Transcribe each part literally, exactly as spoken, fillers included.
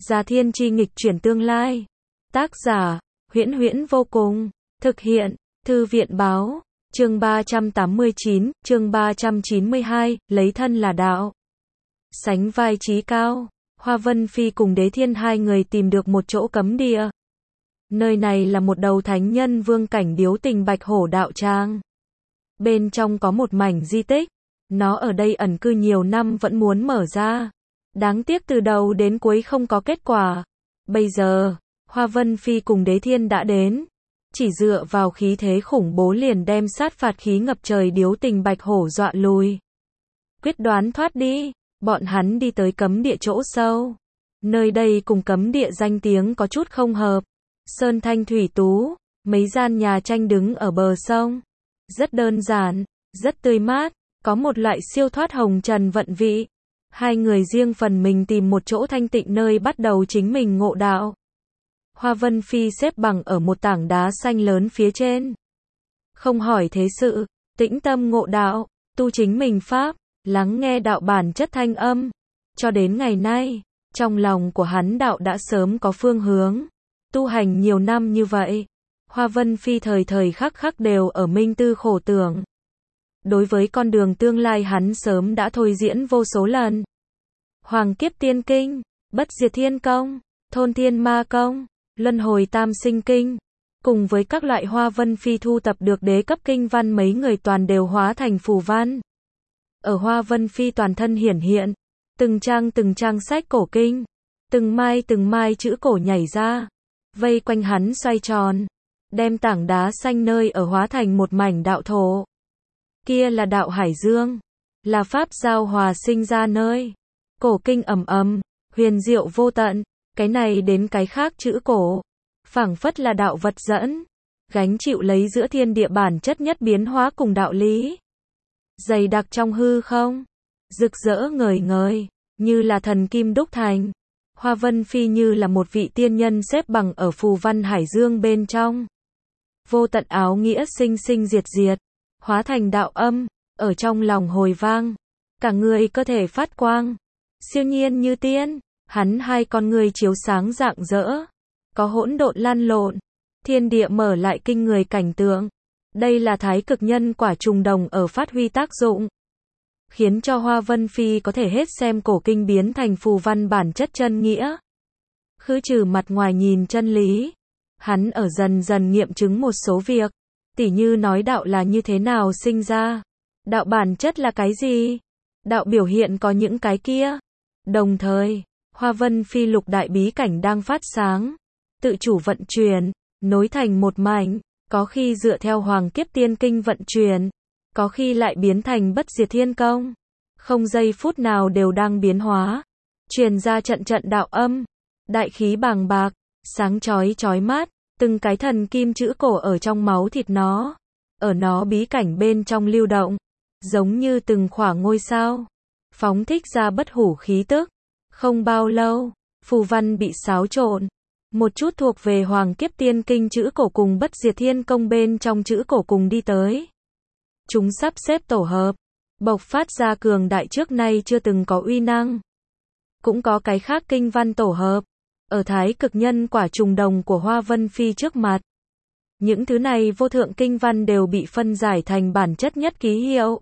Gia Thiên Chi nghịch chuyển tương lai. Tác giả, Huyễn Huyễn vô cùng. Thực hiện, Thư viện báo. Chương ba trăm tám mươi chín, chương ba trăm chín mươi hai, lấy thân là đạo. Sánh vai trí cao, Hoa Vân Phi cùng Đế Thiên hai người tìm được một chỗ cấm địa. Nơi này là một đầu thánh nhân vương cảnh điếu tình bạch hổ đạo tràng. Bên trong có một mảnh di tích, nó ở đây ẩn cư nhiều năm vẫn muốn mở ra. Đáng tiếc từ đầu đến cuối không có kết quả. Bây giờ, Hoa Vân Phi cùng Đế Thiên đã đến. Chỉ dựa vào khí thế khủng bố liền đem sát phạt khí ngập trời điếu tình bạch hổ dọa lùi. Quyết đoán thoát đi, bọn hắn đi tới cấm địa chỗ sâu. Nơi đây cùng cấm địa danh tiếng có chút không hợp. Sơn thanh thủy tú, mấy gian nhà tranh đứng ở bờ sông. Rất đơn giản, rất tươi mát, có một loại siêu thoát hồng trần vận vị. Hai người riêng phần mình tìm một chỗ thanh tịnh nơi bắt đầu chính mình ngộ đạo. Hoa Vân Phi xếp bằng ở một tảng đá xanh lớn phía trên. Không hỏi thế sự, tĩnh tâm ngộ đạo, tu chính mình pháp, lắng nghe đạo bản chất thanh âm. Cho đến ngày nay, trong lòng của hắn đạo đã sớm có phương hướng. Tu hành nhiều năm như vậy, Hoa Vân Phi thời thời khắc khắc đều ở minh tư khổ tưởng. Đối với con đường tương lai hắn sớm đã thôi diễn vô số lần. Hoàng kiếp tiên kinh, bất diệt thiên công, thôn thiên ma công, luân hồi tam sinh kinh, cùng với các loại Hoa Vân Phi thu tập được đế cấp kinh văn mấy người toàn đều hóa thành phù văn. Ở Hoa Vân Phi toàn thân hiển hiện, từng trang từng trang sách cổ kinh, từng mai từng mai chữ cổ nhảy ra, vây quanh hắn xoay tròn, đem tảng đá xanh nơi ở hóa thành một mảnh đạo thổ. Kia là đạo Hải Dương, là pháp giao hòa sinh ra nơi. Cổ kinh ầm ầm, huyền diệu vô tận, cái này đến cái khác chữ cổ, phảng phất là đạo vật dẫn, gánh chịu lấy giữa thiên địa bản chất nhất biến hóa cùng đạo lý. Dày đặc trong hư không, rực rỡ ngời ngời, như là thần kim đúc thành. Hoa Vân Phi như là một vị tiên nhân xếp bằng ở phù văn Hải Dương bên trong. Vô tận áo nghĩa sinh sinh diệt diệt, hóa thành đạo âm, ở trong lòng hồi vang. Cả người cơ thể phát quang, siêu nhiên như tiên, hắn hai con người chiếu sáng rạng rỡ. Có hỗn độn lan lộn, thiên địa mở lại kinh người cảnh tượng. Đây là thái cực nhân quả trùng đồng ở phát huy tác dụng, khiến cho Hoa Vân Phi có thể hết xem cổ kinh biến thành phù văn bản chất chân nghĩa. Khứ trừ mặt ngoài nhìn chân lý, hắn ở dần dần nghiệm chứng một số việc, tỉ như nói đạo là như thế nào sinh ra, đạo bản chất là cái gì, đạo biểu hiện có những cái kia. Đồng thời, Hoa Vân Phi lục đại bí cảnh đang phát sáng, tự chủ vận chuyển, nối thành một mảnh, có khi dựa theo Hoàng kiếp tiên kinh vận chuyển, có khi lại biến thành bất diệt thiên công. Không giây phút nào đều đang biến hóa, truyền ra trận trận đạo âm, đại khí bàng bạc, sáng chói chói mát, từng cái thần kim chữ cổ ở trong máu thịt nó, ở nó bí cảnh bên trong lưu động, giống như từng khỏa ngôi sao, phóng thích ra bất hủ khí tức. Không bao lâu, phù văn bị xáo trộn, một chút thuộc về Hoàng kiếp tiên kinh chữ cổ cùng bất diệt thiên công bên trong chữ cổ cùng đi tới. Chúng sắp xếp tổ hợp, bộc phát ra cường đại trước nay chưa từng có uy năng. Cũng có cái khác kinh văn tổ hợp, ở thái cực nhân quả trùng đồng của Hoa Vân Phi trước mặt. Những thứ này vô thượng kinh văn đều bị phân giải thành bản chất nhất ký hiệu.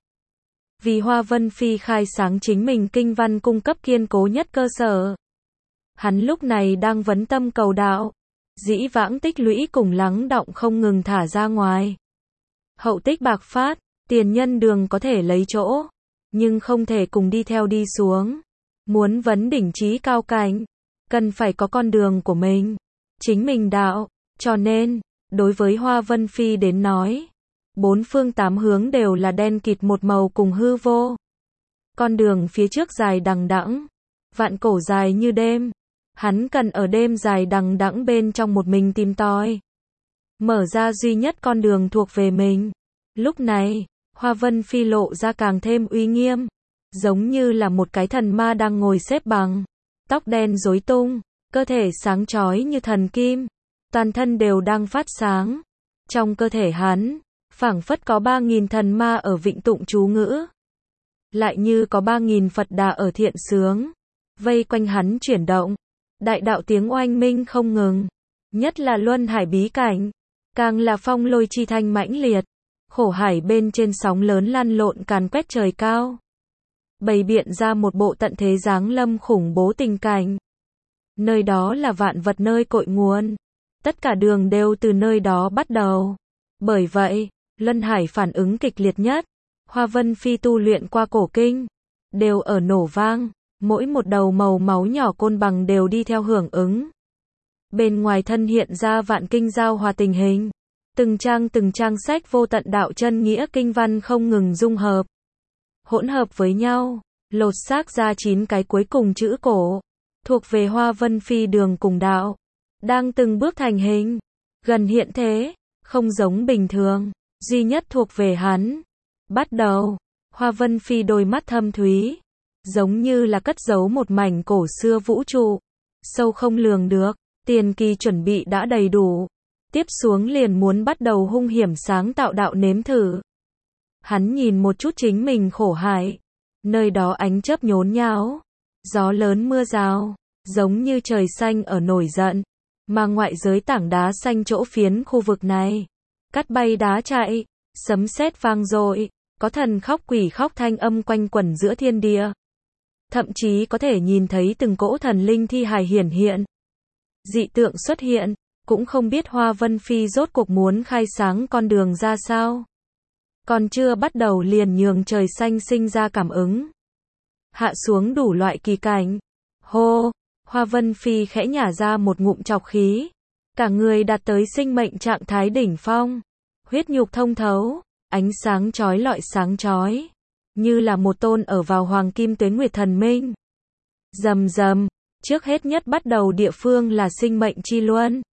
Vì Hoa Vân Phi khai sáng chính mình kinh văn cung cấp kiên cố nhất cơ sở. Hắn lúc này đang vấn tâm cầu đạo, dĩ vãng tích lũy cùng lắng đọng không ngừng thả ra ngoài. Hậu tích bạc phát, tiền nhân đường có thể lấy chỗ, nhưng không thể cùng đi theo đi xuống. Muốn vấn đỉnh trí cao cảnh, cần phải có con đường của mình, chính mình đạo. Cho nên, đối với Hoa Vân Phi đến nói, bốn phương tám hướng đều là đen kịt một màu cùng hư vô. Con đường phía trước dài đằng đẵng, vạn cổ dài như đêm. Hắn cần ở đêm dài đằng đẵng bên trong một mình tìm tòi, mở ra duy nhất con đường thuộc về mình. Lúc này, Hoa Vân Phi lộ ra càng thêm uy nghiêm, giống như là một cái thần ma đang ngồi xếp bằng, tóc đen rối tung, cơ thể sáng chói như thần kim, toàn thân đều đang phát sáng. Trong cơ thể hắn, phảng phất có ba nghìn thần ma ở vịnh tụng chú ngữ, lại như có ba nghìn Phật Đà ở thiện sướng, vây quanh hắn chuyển động. đại đạo tiếng oanh minh không ngừng. Nhất là luân hải bí cảnh, càng là phong lôi chi thanh mãnh liệt. Khổ hải bên trên sóng lớn lăn lộn càn quét trời cao. Bày biện ra một bộ tận thế giáng lâm khủng bố tình cảnh. Nơi đó là vạn vật nơi cội nguồn. Tất cả đường đều từ nơi đó bắt đầu. Bởi vậy, luân hải phản ứng kịch liệt nhất. Hoa Vân Phi tu luyện qua cổ kinh, đều ở nổ vang. Mỗi một đầu màu máu nhỏ côn bằng đều đi theo hưởng ứng. Bên ngoài thân hiện ra vạn kinh giao hòa tình hình. Từng trang từng trang sách vô tận đạo chân nghĩa kinh văn không ngừng dung hợp. Hỗn hợp với nhau, lột xác ra chín cái cuối cùng chữ cổ. Thuộc về Hoa Vân Phi đường cùng đạo. Đang từng bước thành hình. Gần hiện thế, không giống bình thường. Duy nhất thuộc về hắn. Bắt đầu, Hoa Vân Phi đôi mắt thâm thúy. Giống như là cất giấu một mảnh cổ xưa vũ trụ. Sâu không lường được, tiền kỳ chuẩn bị đã đầy đủ. Tiếp xuống liền muốn bắt đầu hung hiểm sáng tạo đạo nếm thử. Hắn nhìn một chút chính mình khổ hải. Nơi đó ánh chớp nhốn nháo. Gió lớn mưa rào. Giống như trời xanh ở nổi giận. Mà ngoại giới tảng đá xanh chỗ phiến khu vực này. Cắt bay đá chạy. Sấm sét vang dội. Có thần khóc quỷ khóc thanh âm quanh quẩn giữa thiên địa. Thậm chí có thể nhìn thấy từng cỗ thần linh thi hài hiển hiện. Dị tượng xuất hiện. Cũng không biết Hoa Vân Phi rốt cuộc muốn khai sáng con đường ra sao. Còn chưa bắt đầu liền nhường trời xanh sinh ra cảm ứng. Hạ xuống đủ loại kỳ cảnh. Hô, Hoa Vân Phi khẽ nhả ra một ngụm trọc khí. Cả người đạt tới sinh mệnh trạng thái đỉnh phong. Huyết nhục thông thấu, ánh sáng chói lọi sáng chói. Như là một tôn ở vào hoàng kim tuế nguyệt thần minh. Rầm rầm, trước hết nhất bắt đầu địa phương là sinh mệnh chi luân.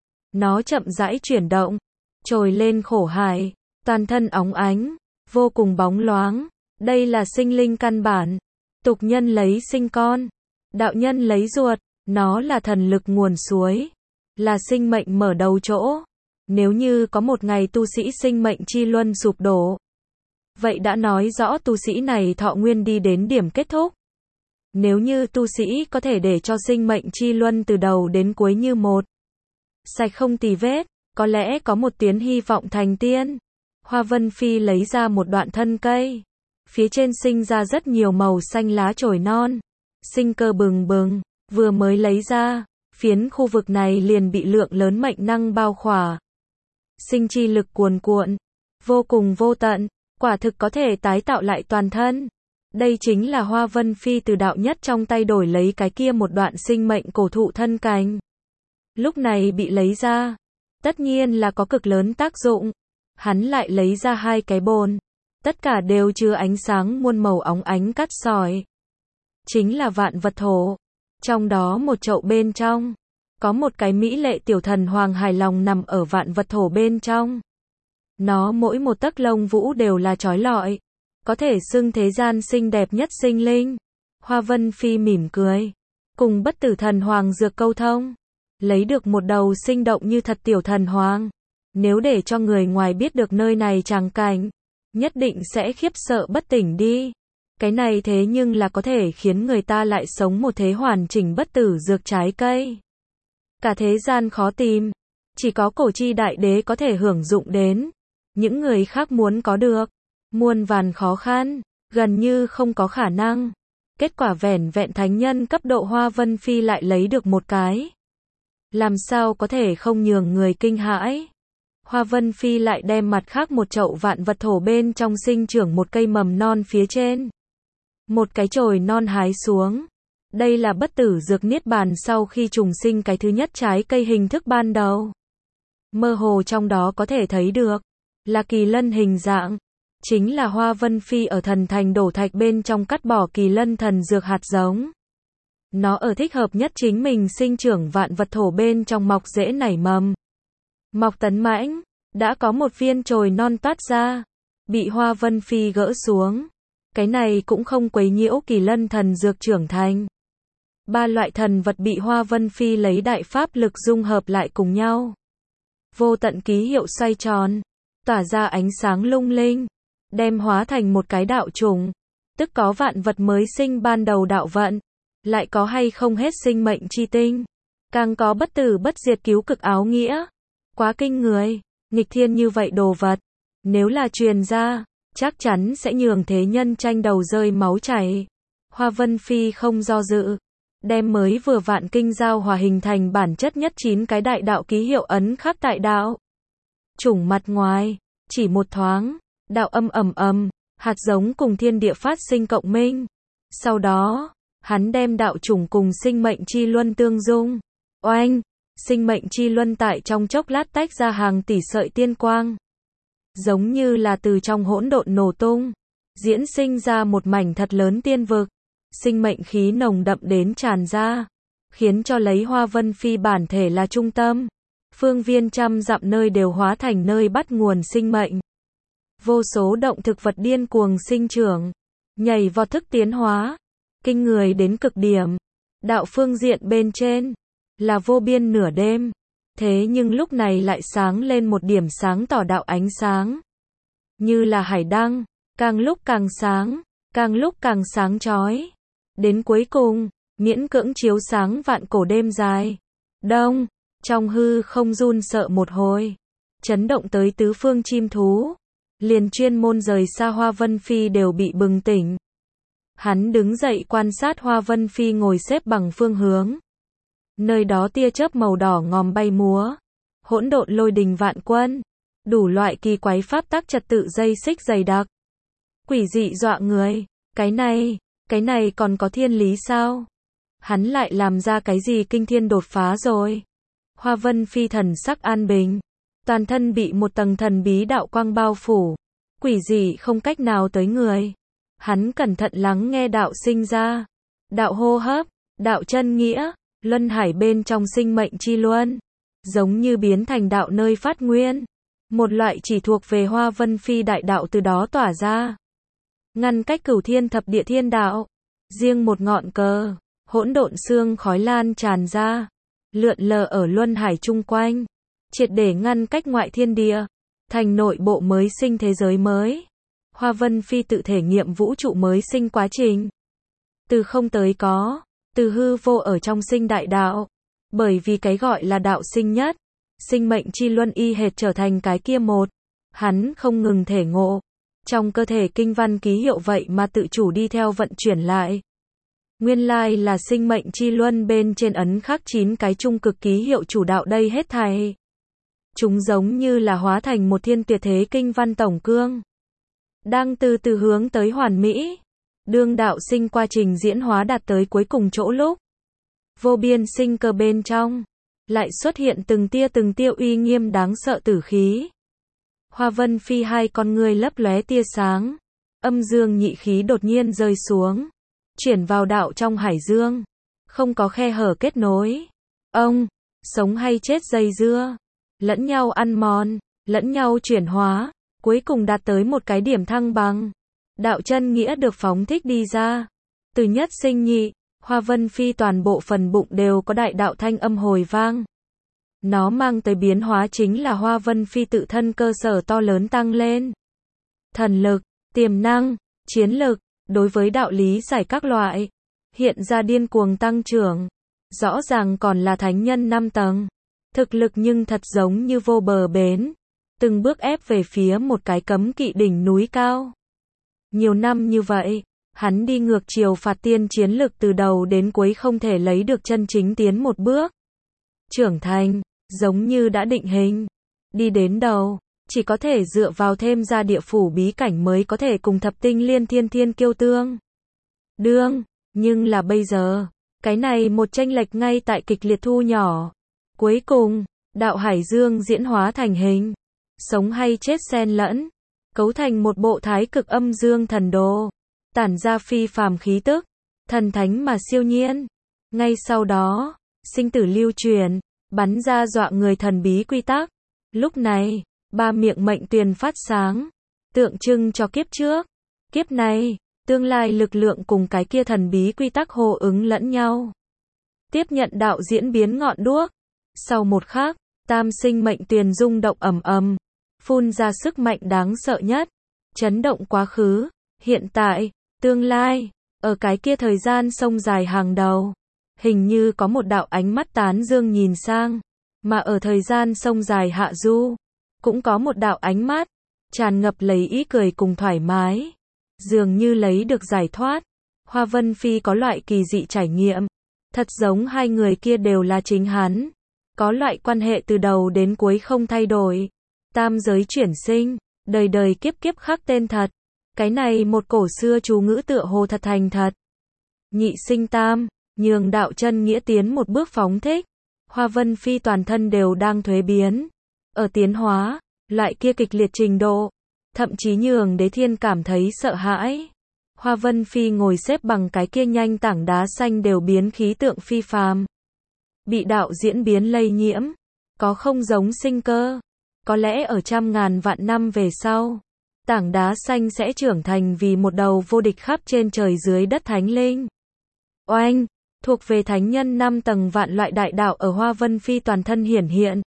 Nó chậm rãi chuyển động, trồi lên khổ hải, toàn thân óng ánh, vô cùng bóng loáng. Đây là sinh linh căn bản. Tục nhân lấy sinh con, đạo nhân lấy ruột. Nó là thần lực nguồn suối, là sinh mệnh mở đầu chỗ. Nếu như có một ngày tu sĩ sinh mệnh chi luân sụp đổ, vậy đã nói rõ tu sĩ này thọ nguyên đi đến điểm kết thúc. Nếu như tu sĩ có thể để cho sinh mệnh chi luân từ đầu đến cuối như một, sạch không tì vết, có lẽ có một tiếng hy vọng thành tiên. Hoa Vân Phi lấy ra một đoạn thân cây. Phía trên sinh ra rất nhiều màu xanh lá chồi non. Sinh cơ bừng bừng, vừa mới lấy ra, phiến khu vực này liền bị lượng lớn mệnh năng bao khỏa. Sinh chi lực cuồn cuộn, vô cùng vô tận, quả thực có thể tái tạo lại toàn thân. Đây chính là Hoa Vân Phi từ đạo nhất trong tay đổi lấy cái kia một đoạn sinh mệnh cổ thụ thân cành. Lúc này bị lấy ra, tất nhiên là có cực lớn tác dụng. Hắn lại lấy ra hai cái bồn, tất cả đều chứa ánh sáng muôn màu óng ánh cát sỏi. Chính là vạn vật thổ. Trong đó một chậu bên trong, có một cái mỹ lệ tiểu thần hoàng hài lòng nằm ở vạn vật thổ bên trong. Nó mỗi một tấc lông vũ đều là chói lọi, có thể xưng thế gian xinh đẹp nhất sinh linh. Hoa Vân Phi mỉm cười, cùng bất tử thần hoàng dược câu thông, lấy được một đầu sinh động như thật tiểu thần hoàng. Nếu để cho người ngoài biết được nơi này tràng cảnh, nhất định sẽ khiếp sợ bất tỉnh đi. Cái này thế nhưng là có thể khiến người ta lại sống một thế hoàn chỉnh bất tử dược trái cây. Cả thế gian khó tìm, chỉ có cổ chi đại đế có thể hưởng dụng đến. Những người khác muốn có được, muôn vàn khó khăn, gần như không có khả năng. Kết quả vẻn vẹn thánh nhân cấp độ Hoa Vân Phi lại lấy được một cái. Làm sao có thể không nhường người kinh hãi. Hoa Vân Phi lại đem mặt khác một chậu vạn vật thổ bên trong sinh trưởng một cây mầm non phía trên. Một cái chồi non hái xuống. Đây là bất tử dược niết bàn sau khi trùng sinh cái thứ nhất trái cây hình thức ban đầu. Mơ hồ trong đó có thể thấy được là kỳ lân hình dạng. Chính là Hoa Vân Phi ở thần thành đổ thạch bên trong cắt bỏ kỳ lân thần dược hạt giống. Nó ở thích hợp nhất chính mình sinh trưởng vạn vật thổ bên trong mọc rễ nảy mầm. Mọc tấn mãnh, đã có một viên chồi non toát ra, bị Hoa Vân Phi gỡ xuống. Cái này cũng không quấy nhiễu kỳ lân thần dược trưởng thành. Ba loại thần vật bị Hoa Vân Phi lấy đại pháp lực dung hợp lại cùng nhau. Vô tận ký hiệu xoay tròn, tỏa ra ánh sáng lung linh, đem hóa thành một cái đạo trùng, tức có vạn vật mới sinh ban đầu đạo vận. lại có hay không hết sinh mệnh chi tinh, càng có bất tử bất diệt cứu cực áo nghĩa. Quá kinh người, nghịch thiên như vậy đồ vật, nếu là truyền ra, chắc chắn sẽ nhường thế nhân tranh đầu rơi máu chảy. Hoa Vân Phi không do dự, đem mới vừa vạn kinh giao hòa hình thành bản chất nhất chín cái đại đạo ký hiệu ấn khắc tại đạo chủng mặt ngoài, chỉ một thoáng, đạo âm ầm ầm, hạt giống cùng thiên địa phát sinh cộng minh. Sau đó, hắn đem đạo chủng cùng sinh mệnh chi luân tương dung. Oanh, sinh mệnh chi luân tại trong chốc lát tách ra hàng tỷ sợi tiên quang, giống như là từ trong hỗn độn nổ tung, diễn sinh ra một mảnh thật lớn tiên vực. Sinh mệnh khí nồng đậm đến tràn ra, khiến cho lấy Hoa Vân Phi bản thể là trung tâm, phương viên trăm dặm nơi đều hóa thành nơi bắt nguồn sinh mệnh. Vô số động thực vật điên cuồng sinh trưởng, nhảy vọt thức tiến hóa, kinh người đến cực điểm. Đạo phương diện bên trên là vô biên nửa đêm, thế nhưng lúc này lại sáng lên một điểm sáng tỏ đạo ánh sáng, như là hải đăng, càng lúc càng sáng, càng lúc càng sáng chói. Đến cuối cùng, miễn cưỡng chiếu sáng vạn cổ đêm dài. Đông, trong hư không run sợ một hồi, chấn động tới tứ phương chim thú, liền chuyên môn rời xa Hoa Vân Phi đều bị bừng tỉnh. Hắn đứng dậy quan sát Hoa Vân Phi ngồi xếp bằng phương hướng. Nơi đó tia chớp màu đỏ ngòm bay múa, hỗn độn lôi đình vạn quân, đủ loại kỳ quái pháp tắc trật tự dây xích dày đặc, quỷ dị dọa người. Cái này, cái này còn có thiên lý sao? Hắn lại làm ra cái gì kinh thiên đột phá rồi? Hoa Vân Phi thần sắc an bình, toàn thân bị một tầng thần bí đạo quang bao phủ, quỷ dị không cách nào tới người. Hắn cẩn thận lắng nghe đạo sinh ra, đạo hô hấp, đạo chân nghĩa, luân hải bên trong sinh mệnh chi luân, giống như biến thành đạo nơi phát nguyên. Một loại chỉ thuộc về Hoa Vân Phi đại đạo từ đó tỏa ra, ngăn cách cửu thiên thập địa thiên đạo. Riêng một ngọn cờ, hỗn độn xương khói lan tràn ra, lượn lờ ở luân hải chung quanh, triệt để ngăn cách ngoại thiên địa, thành nội bộ mới sinh thế giới mới. Hoa Vân Phi tự thể nghiệm vũ trụ mới sinh quá trình, từ không tới có, từ hư vô ở trong sinh đại đạo. Bởi vì cái gọi là đạo sinh nhất, sinh mệnh chi luân y hệt trở thành cái kia một, hắn không ngừng thể ngộ. Trong cơ thể kinh văn ký hiệu vậy mà tự chủ đi theo vận chuyển lại. Nguyên lai là sinh mệnh chi luân bên trên ấn khắc chín cái trung cực ký hiệu chủ đạo đây hết thảy. Chúng giống như là hóa thành một thiên tuyệt thế kinh văn tổng cương, đang từ từ hướng tới hoàn mỹ. Đương đạo sinh quá trình diễn hóa đạt tới cuối cùng chỗ lúc, vô biên sinh cơ bên trong, lại xuất hiện từng tia từng tia uy nghiêm đáng sợ tử khí. Hoa Vân Phi hai con ngươi lấp lóe tia sáng, âm dương nhị khí đột nhiên rơi xuống, chuyển vào đạo trong hải dương, không có khe hở kết nối. Ông, sống hay chết dây dưa, lẫn nhau ăn mòn, lẫn nhau chuyển hóa, cuối cùng đạt tới một cái điểm thăng bằng. Đạo chân nghĩa được phóng thích đi ra. Từ nhất sinh nhị, Hoa Vân Phi toàn bộ phần bụng đều có đại đạo thanh âm hồi vang. Nó mang tới biến hóa chính là Hoa Vân Phi tự thân cơ sở to lớn tăng lên. Thần lực, tiềm năng, chiến lực, đối với đạo lý giải các loại, hiện ra điên cuồng tăng trưởng. Rõ ràng còn là thánh nhân năm tầng. Thực lực nhưng thật giống như vô bờ bến. Từng bước ép về phía một cái cấm kỵ đỉnh núi cao. Nhiều năm như vậy, hắn đi ngược chiều phạt tiên chiến lực từ đầu đến cuối không thể lấy được chân chính tiến một bước. Trưởng thành, giống như đã định hình. Đi đến đầu, chỉ có thể dựa vào thêm ra địa phủ bí cảnh mới có thể cùng thập tinh liên thiên thiên kiêu tương đương. Nhưng là bây giờ, cái này một chênh lệch ngay tại kịch liệt thu nhỏ. Cuối cùng, đạo hải dương diễn hóa thành hình, sống hay chết xen lẫn, cấu thành một bộ thái cực âm dương thần đồ, tản ra phi phàm khí tức, thần thánh mà siêu nhiên. Ngay sau đó, sinh tử lưu truyền, bắn ra dọa người thần bí quy tắc. Lúc này, ba miệng mệnh tuyền phát sáng, tượng trưng cho kiếp trước, kiếp này, tương lai lực lượng cùng cái kia thần bí quy tắc hô ứng lẫn nhau. Tiếp nhận đạo diễn biến ngọn đuốc. Sau một khắc, tam sinh mệnh tuyền rung động ầm ầm, phun ra sức mạnh đáng sợ nhất, chấn động quá khứ, hiện tại, tương lai, Ở cái kia thời gian sông dài hàng đầu, hình như có một đạo ánh mắt tán dương nhìn sang, mà ở thời gian sông dài hạ du, cũng có một đạo ánh mắt, tràn ngập lấy ý cười cùng thoải mái, dường như lấy được giải thoát. Hoa Vân Phi có loại kỳ dị trải nghiệm, thật giống hai người kia đều là chính hắn, có loại quan hệ từ đầu đến cuối không thay đổi, tam giới chuyển sinh, đời đời kiếp kiếp khắc tên thật. Cái này một cổ xưa chú ngữ tựa hồ thật thành thật. Nhị sinh tam, nhường đạo chân nghĩa tiến một bước phóng thích. Hoa Vân Phi toàn thân đều đang thuế biến, ở tiến hóa, loại kia kịch liệt trình độ, thậm chí nhường Đế Thiên cảm thấy sợ hãi. Hoa Vân Phi ngồi xếp bằng cái kia nhanh tảng đá xanh đều biến khí tượng phi phàm. Bị đạo diễn biến lây nhiễm, có không giống sinh cơ, có lẽ ở trăm ngàn vạn năm về sau, tảng đá xanh sẽ trưởng thành vì một đầu vô địch khắp trên trời dưới đất thánh linh. Oanh, thuộc về thánh nhân năm tầng vạn loại đại đạo ở Hoa Vân Phi toàn thân hiển hiện.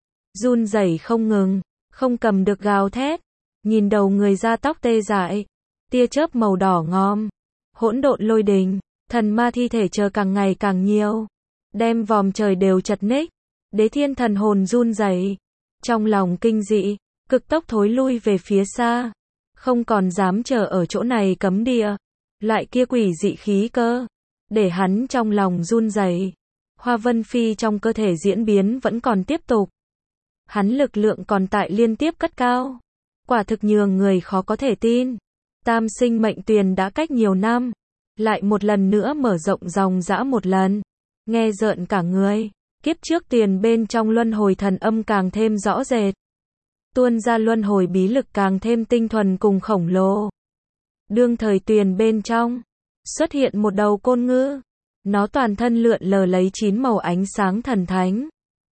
Run rẩy không ngừng, không cầm được gào thét, nhìn đầu người da tóc tê dại, tia chớp màu đỏ ngòm, hỗn độn lôi đình, thần ma thi thể chờ càng ngày càng nhiều, đem vòm trời đều chật ních. Đế Thiên thần hồn run rẩy, trong lòng kinh dị, cực tốc thối lui về phía xa, không còn dám chờ ở chỗ này cấm địa. Loại kia quỷ dị khí cơ, để hắn trong lòng run rẩy. Hoa Vân Phi trong cơ thể diễn biến vẫn còn tiếp tục. Hắn lực lượng còn tại liên tiếp cất cao. Quả thực nhường người khó có thể tin. Tam sinh mệnh tuyền đã cách nhiều năm, lại một lần nữa mở rộng dòng dã một lần. Nghe rợn cả người, kiếp trước tuyền bên trong luân hồi thần âm càng thêm rõ rệt. Tuôn ra luân hồi bí lực càng thêm tinh thuần cùng khổng lồ. Đương thời tuyền bên trong, xuất hiện một đầu côn ngư. Nó toàn thân lượn lờ lấy chín màu ánh sáng thần thánh.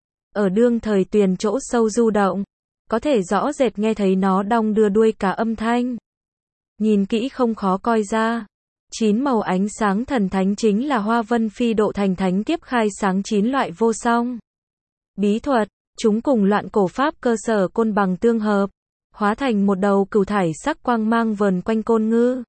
Ở đương thời tuyền chỗ sâu du động, có thể rõ rệt nghe thấy nó đong đưa đuôi cả âm thanh. Nhìn kỹ không khó coi ra. Chín màu ánh sáng thần thánh chính là Hoa Vân Phi độ thành thánh kiếp khai sáng chín loại vô song bí thuật, chúng cùng loạn cổ pháp cơ sở côn bằng tương hợp, hóa thành một đầu cửu thải sắc quang mang vờn quanh côn ngư.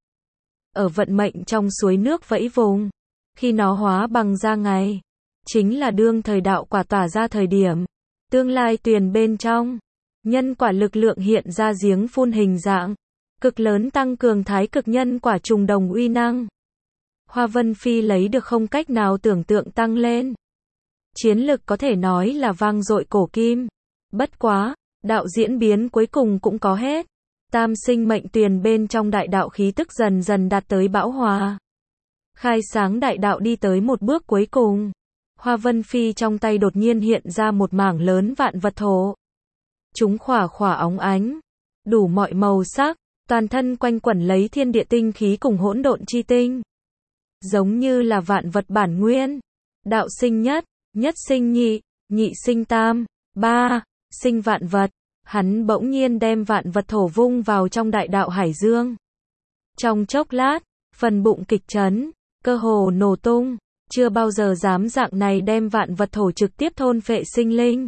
Ở vận mệnh trong suối nước vẫy vùng, khi nó hóa bằng ra ngày, chính là đương thời đạo quả tỏa ra thời điểm. Tương lai tuyền bên trong, nhân quả lực lượng hiện ra giếng phun hình dạng, cực lớn tăng cường thái cực nhân quả trùng đồng uy năng. Hoa Vân Phi lấy được không cách nào tưởng tượng tăng lên. Chiến lực có thể nói là vang dội cổ kim. Bất quá, đạo diễn biến cuối cùng cũng có hết. Tam sinh mệnh tuyền bên trong đại đạo khí tức dần dần đạt tới bão hòa. Khai sáng đại đạo đi tới một bước cuối cùng. Hoa Vân Phi trong tay đột nhiên hiện ra một mảng lớn vạn vật thổ. Chúng khỏa khỏa óng ánh, đủ mọi màu sắc, toàn thân quanh quẩn lấy thiên địa tinh khí cùng hỗn độn chi tinh. Giống như là vạn vật bản nguyên. Đạo sinh nhất, nhất sinh nhị, nhị sinh tam, ba, sinh vạn vật. Hắn bỗng nhiên đem vạn vật thổ vung vào trong đại đạo hải dương. Trong chốc lát, phần bụng kịch chấn, cơ hồ nổ tung, chưa bao giờ dám dạng này đem vạn vật thổ trực tiếp thôn phệ sinh linh.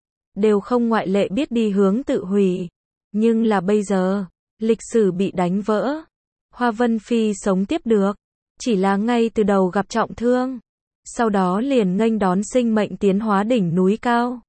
Đều không ngoại lệ biết đi hướng tự hủy. Nhưng là bây giờ, lịch sử bị đánh vỡ. Hoa Vân Phi sống tiếp được, chỉ là ngay từ đầu gặp trọng thương. Sau đó liền nghênh đón sinh mệnh tiến hóa đỉnh núi cao.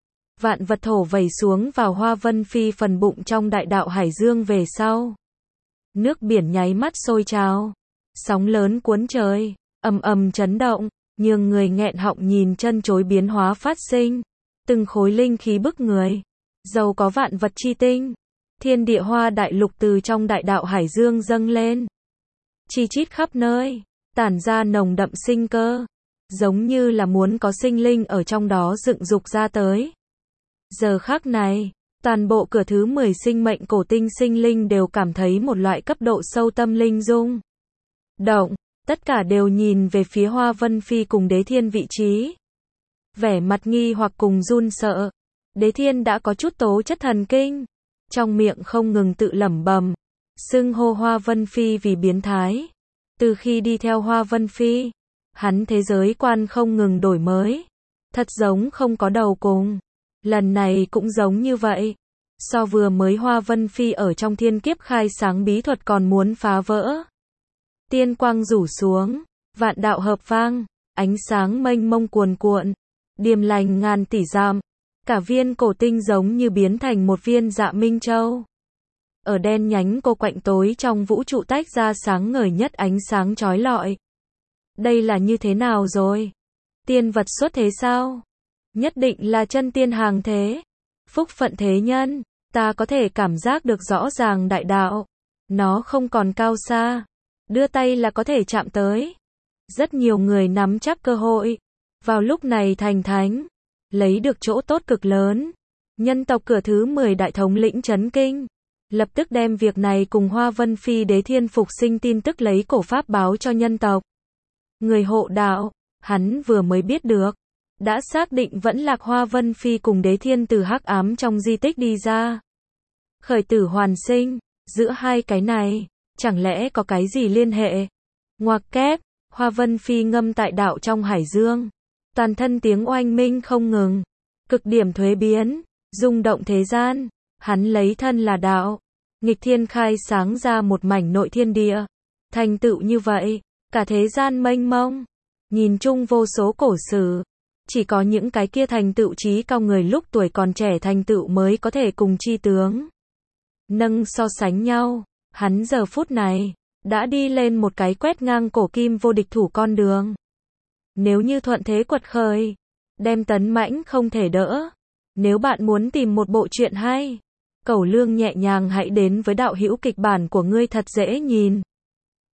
Vạn vật thổ vẩy xuống vào Hoa Vân Phi phần bụng trong đại đạo hải dương về sau. Nước biển nháy mắt sôi trào, sóng lớn cuốn trời, ầm ầm chấn động, nhường người nghẹn họng nhìn chân chối biến hóa phát sinh. Từng khối linh khí bức người, giàu có vạn vật chi tinh. Thiên địa hoa đại lục từ trong đại đạo hải dương dâng lên. Chi chít khắp nơi, tản ra nồng đậm sinh cơ. Giống như là muốn có sinh linh ở trong đó dựng dục ra tới. Giờ khắc này, toàn bộ cửa thứ mười sinh mệnh cổ tinh sinh linh đều cảm thấy một loại cấp độ sâu tâm linh rung động, tất cả đều nhìn về phía Hoa Vân Phi cùng Đế Thiên vị trí. Vẻ mặt nghi hoặc cùng run sợ. Đế Thiên đã có chút tố chất thần kinh, trong miệng không ngừng tự lẩm bẩm, xưng hô Hoa Vân Phi vì biến thái. Từ khi đi theo Hoa Vân Phi, hắn thế giới quan không ngừng đổi mới, thật giống không có đầu cùng. Lần này cũng giống như vậy. So vừa mới Hoa Vân Phi ở trong thiên kiếp khai sáng bí thuật còn muốn phá vỡ. tiên quang rủ xuống, vạn đạo hợp vang, ánh sáng mênh mông cuồn cuộn, điềm lành ngàn tỷ dặm, cả viên cổ tinh giống như biến thành một viên dạ minh châu. Ở đen nhánh cô quạnh tối trong vũ trụ tách ra sáng ngời nhất ánh sáng chói lọi. Đây là như thế nào rồi? Tiên vật xuất thế sao? Nhất định là chân tiên hàng thế. Phúc phận thế nhân, ta có thể cảm giác được rõ ràng đại đạo. Nó không còn cao xa, đưa tay là có thể chạm tới. Rất nhiều người nắm chắc cơ hội, vào lúc này thành thánh, lấy được chỗ tốt cực lớn. Nhân tộc cửa thứ mười đại thống lĩnh chấn kinh, lập tức đem việc này cùng Hoa Vân Phi Đế Thiên phục sinh tin tức lấy cổ pháp báo cho nhân tộc. Người hộ đạo, hắn vừa mới biết được, đã xác định vẫn lạc Hoa Vân Phi cùng Đế Thiên từ hắc ám trong di tích đi ra. Khởi tử hoàn sinh, giữa hai cái này, chẳng lẽ có cái gì liên hệ? Ngoặc kép, Hoa Vân Phi ngâm tại đạo trong hải dương, toàn thân tiếng oanh minh không ngừng, cực điểm thuế biến, rung động thế gian, hắn lấy thân là đạo, nghịch thiên khai sáng ra một mảnh nội thiên địa, thành tựu như vậy, cả thế gian mênh mông, nhìn chung vô số cổ sử, chỉ có những cái kia thành tựu trí cao người lúc tuổi còn trẻ thành tựu mới có thể cùng chi tướng nâng so sánh nhau. Hắn giờ phút này đã đi lên một cái quét ngang cổ kim vô địch thủ con đường. Nếu như thuận thế quật khởi, đem tấn mãnh không thể đỡ. Nếu bạn muốn tìm một bộ truyện hay, Cẩu Lương nhẹ nhàng hãy đến với đạo hữu kịch bản của ngươi thật dễ nhìn.